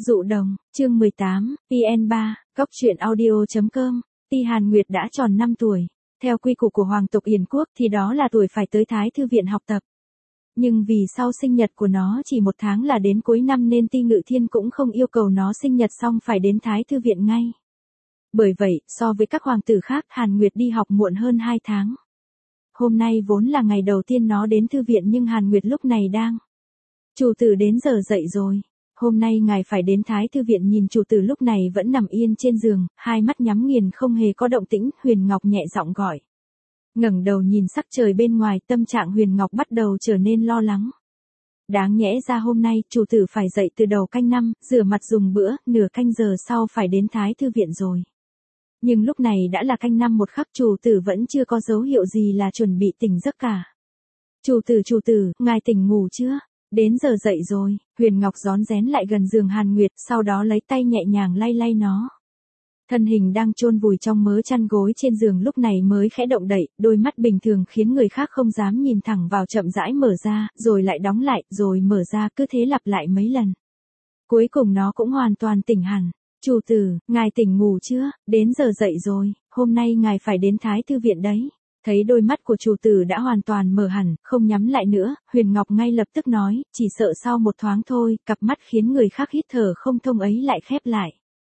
Dụ đồng, chương 18, PN3, Cóc truyện audio.com. Ti Hàn Nguyệt đã tròn 5 tuổi. Theo quy củ của Hoàng tộc Yến quốc thì đó là tuổi phải tới Thái Thư viện học tập. Nhưng vì sau sinh nhật của nó chỉ 1 tháng là đến cuối năm nên Ti Ngự Thiên cũng không yêu cầu nó sinh nhật xong phải đến Thái Thư viện ngay. Bởi vậy, so với các hoàng tử khác, Hàn Nguyệt đi học muộn hơn 2 tháng. Hôm nay vốn là ngày đầu tiên nó đến thư viện nhưng Hàn Nguyệt lúc này đang. Chủ tử đến giờ dậy rồi. Hôm nay ngài phải đến Thái Thư viện. Nhìn chủ tử lúc này vẫn nằm yên trên giường, hai mắt nhắm nghiền không hề có động tĩnh, Huyền Ngọc nhẹ giọng gọi. Ngẩng đầu nhìn sắc trời bên ngoài, tâm trạng Huyền Ngọc bắt đầu trở nên lo lắng. Đáng nhẽ ra hôm nay chủ tử phải dậy từ đầu canh 5, rửa mặt dùng bữa, nửa canh giờ sau phải đến Thái Thư viện rồi. Nhưng lúc này đã là canh 5 một khắc, chủ tử vẫn chưa có dấu hiệu gì là chuẩn bị tỉnh giấc cả. Chủ tử, ngài tỉnh ngủ chưa? Đến giờ dậy rồi. Huyền Ngọc rón rén lại gần giường Hàn Nguyệt, sau đó lấy tay nhẹ nhàng lay lay nó. Thân hình đang chôn vùi trong mớ chăn gối trên giường lúc này mới khẽ động đậy, đôi mắt bình thường khiến người khác không dám nhìn thẳng vào chậm rãi mở ra, rồi lại đóng lại, rồi mở ra, cứ thế lặp lại mấy lần. Cuối cùng nó cũng hoàn toàn tỉnh hẳn. Chủ tử, ngài tỉnh ngủ chưa? Đến giờ dậy rồi, hôm nay ngài phải đến Thái Thư viện đấy. Thấy đôi mắt của chủ tử đã hoàn toàn mở hẳn, không nhắm lại nữa, Huyền Ngọc ngay lập tức nói, chỉ sợ sau một thoáng thôi, cặp mắt khiến người khác hít thở không thông ấy lại khép lại.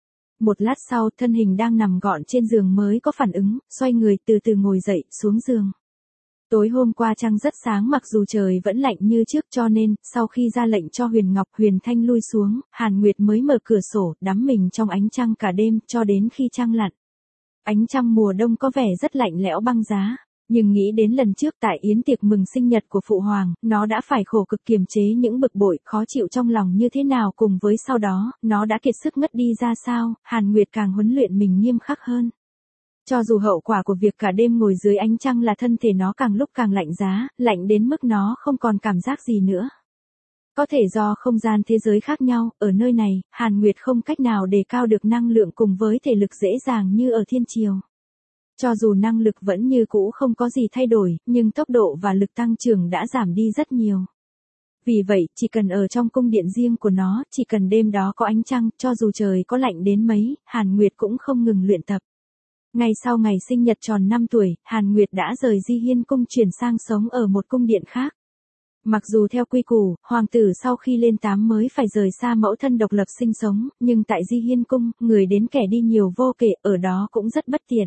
Một lát sau, thân hình đang nằm gọn trên giường mới có phản ứng, xoay người từ từ ngồi dậy, xuống giường. Tối hôm qua trăng rất sáng mặc dù trời vẫn lạnh như trước cho nên, sau khi ra lệnh cho Huyền Ngọc Huyền Thanh lui xuống, Hàn Nguyệt mới mở cửa sổ, đắm mình trong ánh trăng cả đêm, cho đến khi trăng lặn. Ánh trăng mùa đông có vẻ rất lạnh lẽo băng giá, nhưng nghĩ đến lần trước tại yến tiệc mừng sinh nhật của Phụ Hoàng, nó đã phải khổ cực kiềm chế những bực bội, khó chịu trong lòng như thế nào cùng với sau đó, nó đã kiệt sức ngất đi ra sao, Hàn Nguyệt càng huấn luyện mình nghiêm khắc hơn. Cho dù hậu quả của việc cả đêm ngồi dưới ánh trăng là thân thể nó càng lúc càng lạnh giá, lạnh đến mức nó không còn cảm giác gì nữa. Có thể do không gian thế giới khác nhau, ở nơi này, Hàn Nguyệt không cách nào đề cao được năng lượng cùng với thể lực dễ dàng như ở thiên triều. Cho dù năng lực vẫn như cũ không có gì thay đổi, nhưng tốc độ và lực tăng trưởng đã giảm đi rất nhiều. Vì vậy, chỉ cần ở trong cung điện riêng của nó, chỉ cần đêm đó có ánh trăng, cho dù trời có lạnh đến mấy, Hàn Nguyệt cũng không ngừng luyện tập. Ngay sau ngày sinh nhật tròn 5 tuổi, Hàn Nguyệt đã rời Di Hiên cung chuyển sang sống ở một cung điện khác. Mặc dù theo quy củ, hoàng tử sau khi lên 8 mới phải rời xa mẫu thân độc lập sinh sống, nhưng tại Di Hiên cung, người đến kẻ đi nhiều vô kể, ở đó cũng rất bất tiện.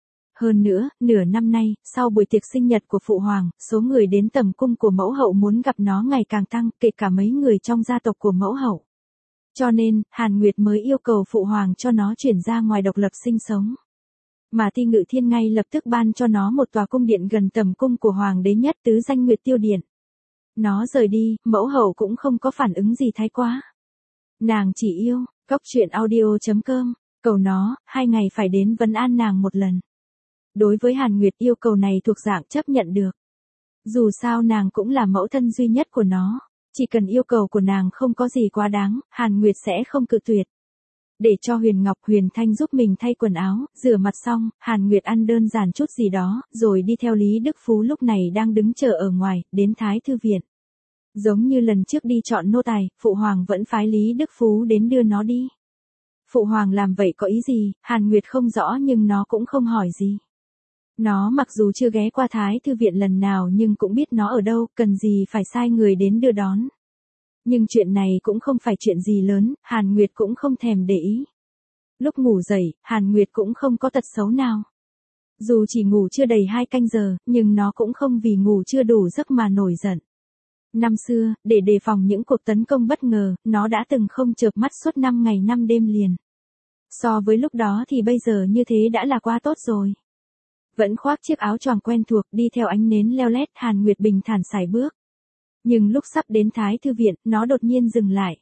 Hơn nữa, nửa năm nay, sau buổi tiệc sinh nhật của Phụ Hoàng, số người đến tầm cung của mẫu hậu muốn gặp nó ngày càng tăng, kể cả mấy người trong gia tộc của mẫu hậu. Cho nên, Hàn Nguyệt mới yêu cầu Phụ Hoàng cho nó chuyển ra ngoài độc lập sinh sống. Mà Ti Ngự Thiên ngay lập tức ban cho nó một tòa cung điện gần tầm cung của Hoàng đế nhất tứ danh Nguyệt Tiêu Điện. Nó rời đi, mẫu hậu cũng không có phản ứng gì thái quá. Nàng chỉ yêu, Cóc truyện audio.com, cầu nó, 2 ngày phải đến vấn an nàng một lần. Đối với Hàn Nguyệt yêu cầu này thuộc dạng chấp nhận được. Dù sao nàng cũng là mẫu thân duy nhất của nó, chỉ cần yêu cầu của nàng không có gì quá đáng, Hàn Nguyệt sẽ không cự tuyệt. Để cho Huyền Ngọc Huyền Thanh giúp mình thay quần áo, rửa mặt xong, Hàn Nguyệt ăn đơn giản chút gì đó, rồi đi theo Lý Đức Phú lúc này đang đứng chờ ở ngoài, đến Thái Thư viện. Giống như lần trước đi chọn nô tài, Phụ Hoàng vẫn phái Lý Đức Phú đến đưa nó đi. Phụ Hoàng làm vậy có ý gì, Hàn Nguyệt không rõ nhưng nó cũng không hỏi gì. Nó mặc dù chưa ghé qua Thái Thư viện lần nào nhưng cũng biết nó ở đâu, cần gì phải sai người đến đưa đón. Nhưng chuyện này cũng không phải chuyện gì lớn, Hàn Nguyệt cũng không thèm để ý. Lúc ngủ dậy, Hàn Nguyệt cũng không có tật xấu nào. Dù chỉ ngủ chưa đầy 2 canh giờ, nhưng nó cũng không vì ngủ chưa đủ giấc mà nổi giận. Năm xưa, để đề phòng những cuộc tấn công bất ngờ, nó đã từng không chợp mắt suốt 5 ngày 5 đêm liền. So với lúc đó thì bây giờ như thế đã là quá tốt rồi. Vẫn khoác chiếc áo choàng quen thuộc, đi theo ánh nến leo lét, Hàn Nguyệt bình thản sải bước. Nhưng lúc sắp đến Thái Thư viện, nó đột nhiên dừng lại.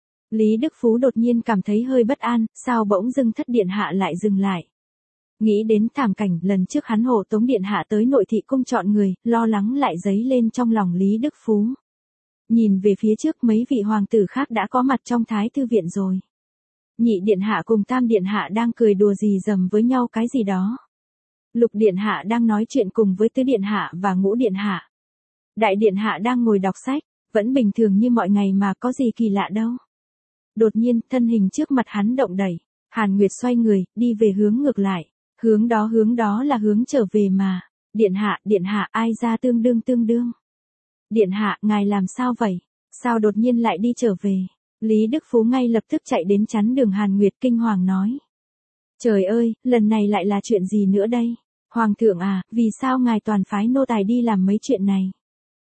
Lý Đức Phú đột nhiên cảm thấy hơi bất an, sao bỗng dưng thất điện hạ lại dừng lại. Nghĩ đến thảm cảnh lần trước hắn hộ tống điện hạ tới nội thị cung chọn người, lo lắng lại dấy lên trong lòng Lý Đức Phú. Nhìn về phía trước mấy vị hoàng tử khác đã có mặt trong Thái Thư viện rồi. Nhị điện hạ cùng tam điện hạ đang cười đùa gì dầm với nhau cái gì đó. Lục điện hạ đang nói chuyện cùng với tứ điện hạ và ngũ điện hạ. Đại điện hạ đang ngồi đọc sách, vẫn bình thường như mọi ngày mà có gì kỳ lạ đâu. Đột nhiên, thân hình trước mặt hắn động đẩy. Hàn Nguyệt xoay người, đi về hướng ngược lại. Hướng đó là hướng trở về mà. Điện hạ, ai ra tương đương. Điện hạ, ngài làm sao vậy? Sao đột nhiên lại đi trở về? Lý Đức Phú ngay lập tức chạy đến chắn đường Hàn Nguyệt kinh hoàng nói. Trời ơi, lần này lại là chuyện gì nữa đây? Hoàng thượng à, vì sao ngài toàn phái nô tài đi làm mấy chuyện này?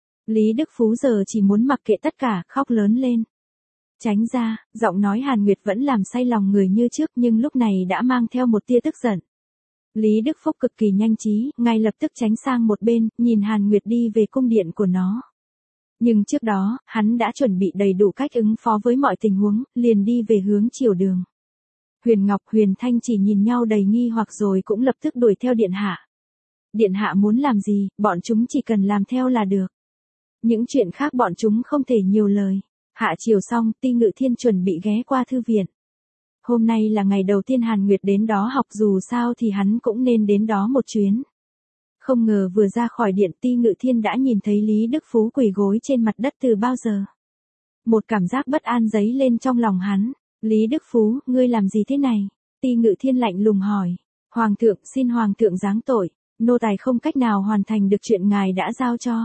Lý Đức Phú giờ chỉ muốn mặc kệ tất cả, khóc lớn lên. Tránh ra, giọng nói Hàn Nguyệt vẫn làm say lòng người như trước nhưng lúc này đã mang theo một tia tức giận. Lý Đức Phúc cực kỳ nhanh trí, ngay lập tức tránh sang một bên, nhìn Hàn Nguyệt đi về cung điện của nó. Nhưng trước đó, hắn đã chuẩn bị đầy đủ cách ứng phó với mọi tình huống, liền đi về hướng triều đường. Huyền Ngọc, Huyền Thanh chỉ nhìn nhau đầy nghi hoặc rồi cũng lập tức đuổi theo điện hạ. Điện hạ muốn làm gì, bọn chúng chỉ cần làm theo là được. Những chuyện khác bọn chúng không thể nhiều lời. Hạ chiều xong, Ti Ngự Thiên chuẩn bị ghé qua thư viện. Hôm nay là ngày đầu tiên Hàn Nguyệt đến đó học, dù sao thì hắn cũng nên đến đó một chuyến. Không ngờ vừa ra khỏi điện, Ti Ngự Thiên đã nhìn thấy Lý Đức Phú quỳ gối trên mặt đất từ bao giờ. Một cảm giác bất an dấy lên trong lòng hắn. Lý Đức Phú, ngươi làm gì thế này? Ti Ngự Thiên lạnh lùng hỏi. Hoàng thượng, xin Hoàng thượng giáng tội, nô tài không cách nào hoàn thành được chuyện ngài đã giao cho.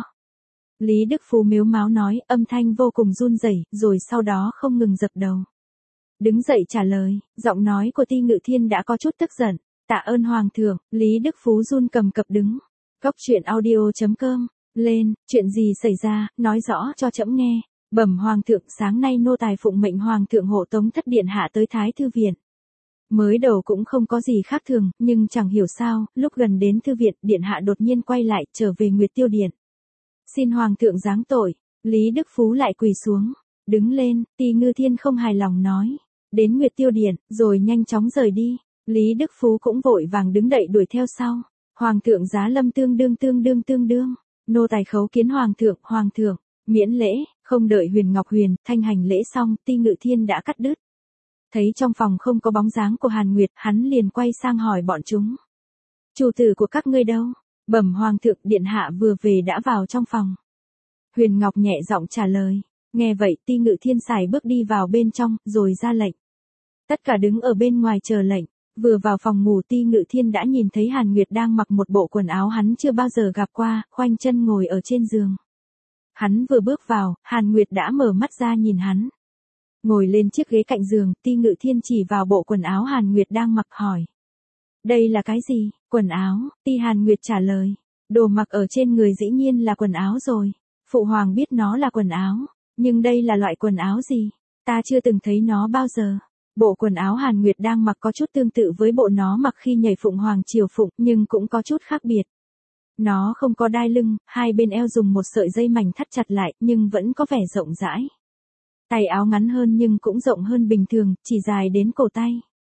Lý Đức Phú mếu máo nói, âm thanh vô cùng run rẩy, rồi sau đó không ngừng dập đầu. Đứng dậy trả lời, giọng nói của Ti Ngự Thiên đã có chút tức giận. Tạ ơn Hoàng thượng. Lý Đức Phú run cầm cập đứng. Cốc truyện audio.com. Lên, chuyện gì xảy ra, nói rõ cho trẫm nghe. Bẩm Hoàng thượng, sáng nay nô tài phụng mệnh Hoàng thượng hộ tống thất điện hạ tới Thái Thư Viện. Mới đầu cũng không có gì khác thường, nhưng chẳng hiểu sao, lúc gần đến thư viện, điện hạ đột nhiên quay lại, trở về Nguyệt Tiêu Điện. Xin Hoàng thượng giáng tội. Lý Đức Phú lại quỳ xuống. Đứng lên, Ti Ngự Thiên không hài lòng nói. Đến Nguyệt Tiêu Điện, rồi nhanh chóng rời đi. Lý Đức Phú cũng vội vàng đứng dậy đuổi theo sau. Hoàng thượng giá lâm tương đương. Nô tài khấu kiến Hoàng thượng, miễn lễ. Không đợi Huyền Ngọc Huyền Thanh hành lễ xong, Ti Ngự Thiên đã cắt đứt. Thấy trong phòng không có bóng dáng của Hàn Nguyệt, hắn liền quay sang hỏi bọn chúng. Chủ tử của các ngươi đâu? Bẩm Hoàng thượng, điện hạ vừa về đã vào trong phòng. Huyền Ngọc nhẹ giọng trả lời. Nghe vậy, Ti Ngự Thiên sải bước đi vào bên trong, rồi ra lệnh. Tất cả đứng ở bên ngoài chờ lệnh. Vừa vào phòng ngủ, Ti Ngự Thiên đã nhìn thấy Hàn Nguyệt đang mặc một bộ quần áo hắn chưa bao giờ gặp qua, khoanh chân ngồi ở trên giường. Hắn vừa bước vào, Hàn Nguyệt đã mở mắt ra nhìn hắn. Ngồi lên chiếc ghế cạnh giường, Ti Ngự Thiên chỉ vào bộ quần áo Hàn Nguyệt đang mặc hỏi. Đây là cái gì? Quần áo, Ti Hàn Nguyệt trả lời. Đồ mặc ở trên người dĩ nhiên là quần áo rồi. Phụ hoàng biết nó là quần áo, nhưng đây là loại quần áo gì? Ta chưa từng thấy nó bao giờ. Bộ quần áo Hàn Nguyệt đang mặc có chút tương tự với bộ nó mặc khi nhảy Phụng Hoàng Triều Phụng, nhưng cũng có chút khác biệt. Nó không có đai lưng, hai bên eo dùng một sợi dây mảnh thắt chặt lại, nhưng vẫn có vẻ rộng rãi. Tay áo ngắn hơn nhưng cũng rộng hơn bình thường, chỉ dài đến cổ tay.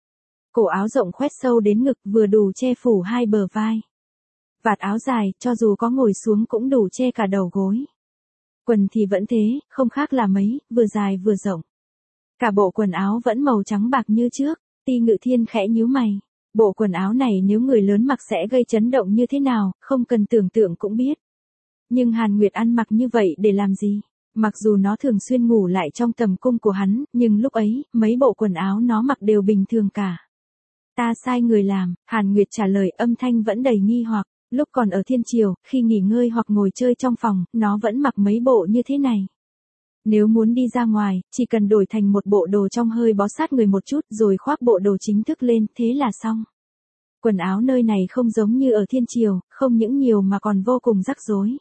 Cổ áo rộng khoét sâu đến ngực, vừa đủ che phủ hai bờ vai. Vạt áo dài, cho dù có ngồi xuống cũng đủ che cả đầu gối. Quần thì vẫn thế, không khác là mấy, vừa dài vừa rộng. Cả bộ quần áo vẫn màu trắng bạc như trước. Ti Ngự Thiên khẽ nhíu mày. Bộ quần áo này nếu người lớn mặc sẽ gây chấn động như thế nào, không cần tưởng tượng cũng biết. Nhưng Hàn Nguyệt ăn mặc như vậy để làm gì? Mặc dù nó thường xuyên ngủ lại trong tầm cung của hắn, nhưng lúc ấy, mấy bộ quần áo nó mặc đều bình thường cả. Ta sai người làm, Hàn Nguyệt trả lời, âm thanh vẫn đầy nghi hoặc. Lúc còn ở Thiên Triều, khi nghỉ ngơi hoặc ngồi chơi trong phòng, nó vẫn mặc mấy bộ như thế này. Nếu muốn đi ra ngoài, chỉ cần đổi thành một bộ đồ trong hơi bó sát người một chút rồi khoác bộ đồ chính thức lên, thế là xong. Quần áo nơi này không giống như ở Thiên Triều, không những nhiều mà còn vô cùng rắc rối.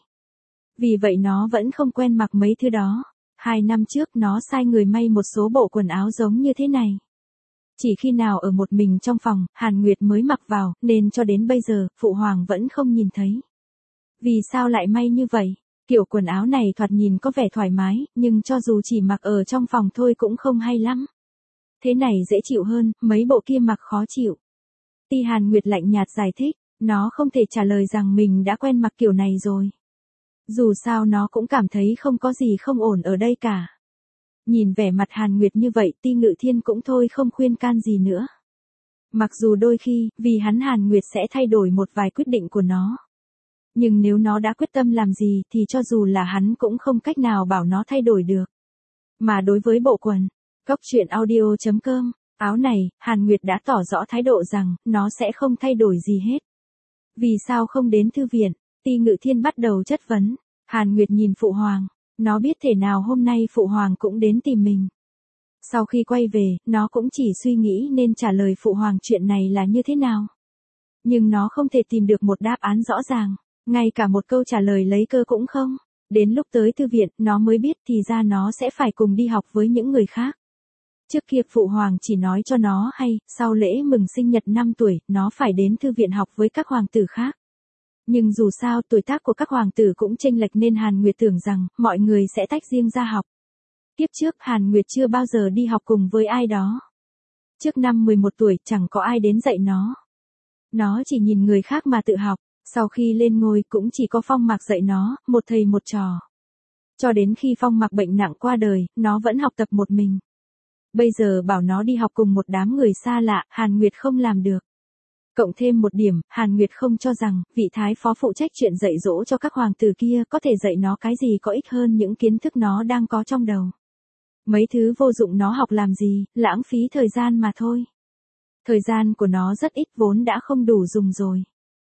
Vì vậy nó vẫn không quen mặc mấy thứ đó. 2 năm trước nó sai người may một số bộ quần áo giống như thế này. Chỉ khi nào ở một mình trong phòng, Hàn Nguyệt mới mặc vào, nên cho đến bây giờ, Phụ Hoàng vẫn không nhìn thấy. Vì sao lại may như vậy? Kiểu quần áo này thoạt nhìn có vẻ thoải mái, nhưng cho dù chỉ mặc ở trong phòng thôi cũng không hay lắm. Thế này dễ chịu hơn, mấy bộ kia mặc khó chịu. Ti Hàn Nguyệt lạnh nhạt giải thích, nó không thể trả lời rằng mình đã quen mặc kiểu này rồi. Dù sao nó cũng cảm thấy không có gì không ổn ở đây cả. Nhìn vẻ mặt Hàn Nguyệt như vậy, Ti Ngự Thiên cũng thôi không khuyên can gì nữa. Mặc dù đôi khi, vì hắn Hàn Nguyệt sẽ thay đổi một vài quyết định của nó. Nhưng nếu nó đã quyết tâm làm gì thì cho dù là hắn cũng không cách nào bảo nó thay đổi được. Mà đối với bộ quần Cốc truyện audio.com, áo này, Hàn Nguyệt đã tỏ rõ thái độ rằng, nó sẽ không thay đổi gì hết. Vì sao không đến thư viện? Ti Ngự Thiên bắt đầu chất vấn. Hàn Nguyệt nhìn Phụ Hoàng, nó biết thể nào hôm nay Phụ Hoàng cũng đến tìm mình. Sau khi quay về, nó cũng chỉ suy nghĩ nên trả lời Phụ Hoàng chuyện này là như thế nào. Nhưng nó không thể tìm được một đáp án rõ ràng, ngay cả một câu trả lời lấy cơ cũng không. Đến lúc tới thư viện, nó mới biết thì ra nó sẽ phải cùng đi học với những người khác. Trước kia Phụ Hoàng chỉ nói cho nó hay, sau lễ mừng sinh nhật 5 tuổi, nó phải đến thư viện học với các hoàng tử khác. Nhưng dù sao tuổi tác của các hoàng tử cũng chênh lệch nên Hàn Nguyệt tưởng rằng, mọi người sẽ tách riêng ra học. Tiếp trước Hàn Nguyệt chưa bao giờ đi học cùng với ai đó. Trước năm 11 tuổi chẳng có ai đến dạy nó. Nó chỉ nhìn người khác mà tự học, sau khi lên ngôi cũng chỉ có Phong Mạc dạy nó, một thầy một trò. Cho đến khi Phong Mạc bệnh nặng qua đời, nó vẫn học tập một mình. Bây giờ bảo nó đi học cùng một đám người xa lạ, Hàn Nguyệt không làm được. Cộng thêm một điểm, Hàn Nguyệt không cho rằng, vị thái phó phụ trách chuyện dạy dỗ cho các hoàng tử kia có thể dạy nó cái gì có ích hơn những kiến thức nó đang có trong đầu. Mấy thứ vô dụng nó học làm gì, lãng phí thời gian mà thôi. Thời gian của nó rất ít vốn đã không đủ dùng rồi.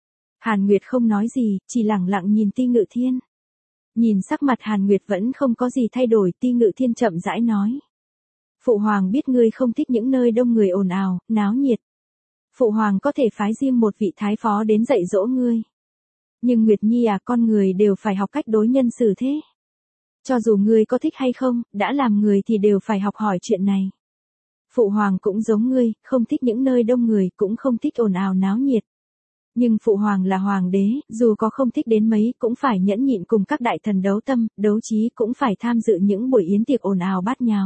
Hàn Nguyệt không nói gì, chỉ lẳng lặng nhìn Ti Ngự Thiên. Nhìn sắc mặt Hàn Nguyệt vẫn không có gì thay đổi, Ti Ngự Thiên chậm rãi nói. Phụ Hoàng biết ngươi không thích những nơi đông người ồn ào, náo nhiệt. Phụ Hoàng có thể phái riêng một vị thái phó đến dạy dỗ ngươi. Nhưng Nguyệt Nhi à, con người đều phải học cách đối nhân xử thế. Cho dù ngươi có thích hay không, đã làm người thì đều phải học hỏi chuyện này. Phụ Hoàng cũng giống ngươi, không thích những nơi đông người, cũng không thích ồn ào náo nhiệt. Nhưng Phụ Hoàng là Hoàng đế, dù có không thích đến mấy cũng phải nhẫn nhịn cùng các đại thần đấu tâm, đấu trí cũng phải tham dự những buổi yến tiệc ồn ào bát nháo.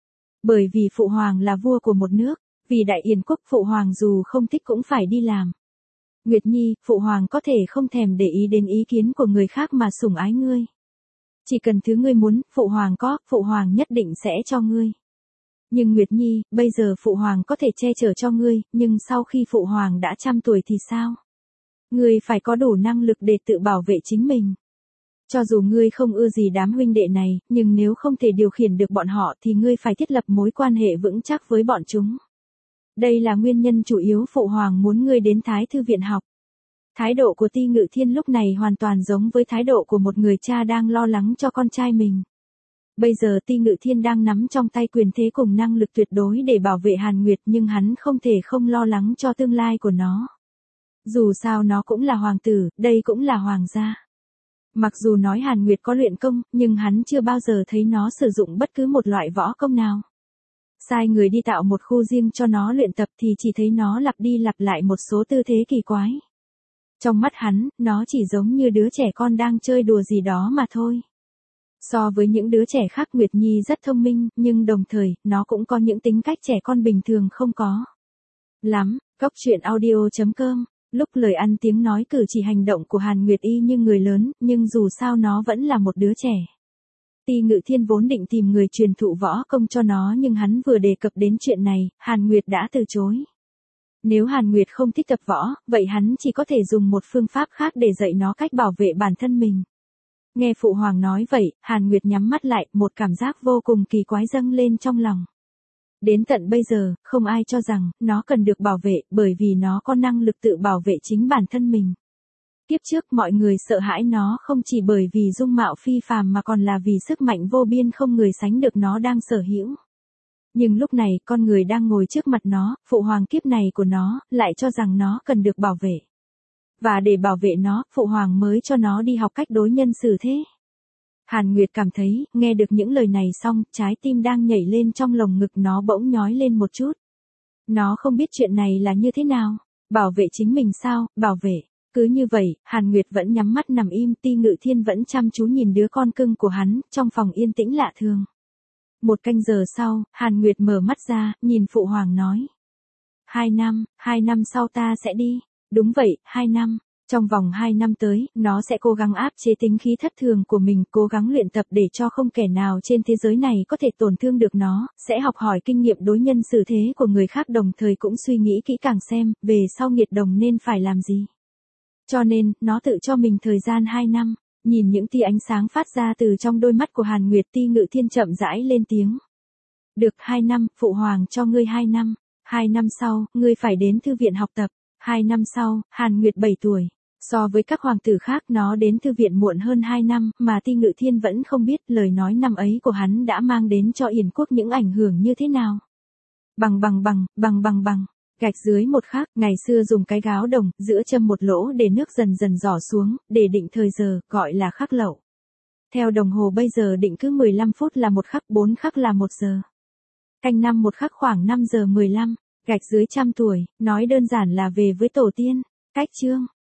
Bởi vì Phụ Hoàng là vua của một nước, vì Đại Yến quốc Phụ Hoàng dù không thích cũng phải đi làm. Nguyệt Nhi, Phụ Hoàng có thể không thèm để ý đến ý kiến của người khác mà sủng ái ngươi. Chỉ cần thứ ngươi muốn, Phụ Hoàng có, Phụ Hoàng nhất định sẽ cho ngươi. Nhưng Nguyệt Nhi, bây giờ Phụ Hoàng có thể che chở cho ngươi, nhưng sau khi Phụ Hoàng đã 100 tuổi thì sao? Ngươi phải có đủ năng lực để tự bảo vệ chính mình. Cho dù ngươi không ưa gì đám huynh đệ này, nhưng nếu không thể điều khiển được bọn họ thì ngươi phải thiết lập mối quan hệ vững chắc với bọn chúng. Đây là nguyên nhân chủ yếu Phụ Hoàng muốn ngươi đến Thái Thư viện học. Thái độ của Ti Ngự Thiên lúc này hoàn toàn giống với thái độ của một người cha đang lo lắng cho con trai mình. Bây giờ Ti Ngự Thiên đang nắm trong tay quyền thế cùng năng lực tuyệt đối để bảo vệ Hàn Nguyệt, nhưng hắn không thể không lo lắng cho tương lai của nó. Dù sao nó cũng là hoàng tử, đây cũng là hoàng gia. Mặc dù nói Hàn Nguyệt có luyện công, nhưng hắn chưa bao giờ thấy nó sử dụng bất cứ một loại võ công nào. Sai người đi tạo một khu riêng cho nó luyện tập thì chỉ thấy nó lặp đi lặp lại một số tư thế kỳ quái. Trong mắt hắn, nó chỉ giống như đứa trẻ con đang chơi đùa gì đó mà thôi. So với những đứa trẻ khác, Nguyệt Nhi rất thông minh, nhưng đồng thời, nó cũng có những tính cách trẻ con bình thường không có. Lắm, Cốc truyện audio.com, lúc lời ăn tiếng nói cử chỉ hành động của Hàn Nguyệt y như người lớn, nhưng dù sao nó vẫn là một đứa trẻ. Ti Ngự Thiên vốn định tìm người truyền thụ võ công cho nó, nhưng hắn vừa đề cập đến chuyện này, Hàn Nguyệt đã từ chối. Nếu Hàn Nguyệt không thích tập võ, vậy hắn chỉ có thể dùng một phương pháp khác để dạy nó cách bảo vệ bản thân mình. Nghe Phụ Hoàng nói vậy, Hàn Nguyệt nhắm mắt lại, một cảm giác vô cùng kỳ quái dâng lên trong lòng. Đến tận bây giờ, không ai cho rằng, nó cần được bảo vệ, bởi vì nó có năng lực tự bảo vệ chính bản thân mình. Kiếp trước mọi người sợ hãi nó không chỉ bởi vì dung mạo phi phàm mà còn là vì sức mạnh vô biên không người sánh được nó đang sở hữu. Nhưng lúc này, con người đang ngồi trước mặt nó, Phụ Hoàng kiếp này của nó, lại cho rằng nó cần được bảo vệ. Và để bảo vệ nó, Phụ Hoàng mới cho nó đi học cách đối nhân xử thế. Hàn Nguyệt cảm thấy, nghe được những lời này xong, trái tim đang nhảy lên trong lồng ngực nó bỗng nhói lên một chút. Nó không biết chuyện này là như thế nào. Bảo vệ chính mình sao, bảo vệ. Cứ như vậy, Hàn Nguyệt vẫn nhắm mắt nằm im, Ti Ngự Thiên vẫn chăm chú nhìn đứa con cưng của hắn, trong phòng yên tĩnh lạ thường. 1 canh giờ sau, Hàn Nguyệt mở mắt ra, nhìn Phụ Hoàng nói. 2 năm sau ta sẽ đi. Đúng vậy, 2 năm. Trong vòng 2 năm tới, nó sẽ cố gắng áp chế tính khí thất thường của mình, cố gắng luyện tập để cho không kẻ nào trên thế giới này có thể tổn thương được nó, sẽ học hỏi kinh nghiệm đối nhân xử thế của người khác, đồng thời cũng suy nghĩ kỹ càng xem, về sau Nghiệt Đồng nên phải làm gì. Cho nên, nó tự cho mình thời gian 2 năm, nhìn những tia ánh sáng phát ra từ trong đôi mắt của Hàn Nguyệt, Ti Ngự Thiên chậm rãi lên tiếng. Được 2 năm, phụ hoàng cho ngươi 2 năm. 2 năm sau, ngươi phải đến thư viện học tập. 2 năm sau, Hàn Nguyệt 7 tuổi. So với các hoàng tử khác nó đến thư viện muộn hơn 2 năm, mà Ti Ngự Thiên vẫn không biết lời nói năm ấy của hắn đã mang đến cho Yển quốc những ảnh hưởng như thế nào. Bằng. Gạch dưới một khắc, ngày xưa dùng cái gáo đồng, giữa châm một lỗ để nước dần dần rỏ xuống, để định thời giờ, gọi là khắc lậu. Theo đồng hồ bây giờ định cứ 15 phút là 1 khắc, 4 khắc là 1 giờ. Canh năm 1 khắc khoảng 5 giờ 15, gạch dưới 100 tuổi, nói đơn giản là về với tổ tiên. Cách chương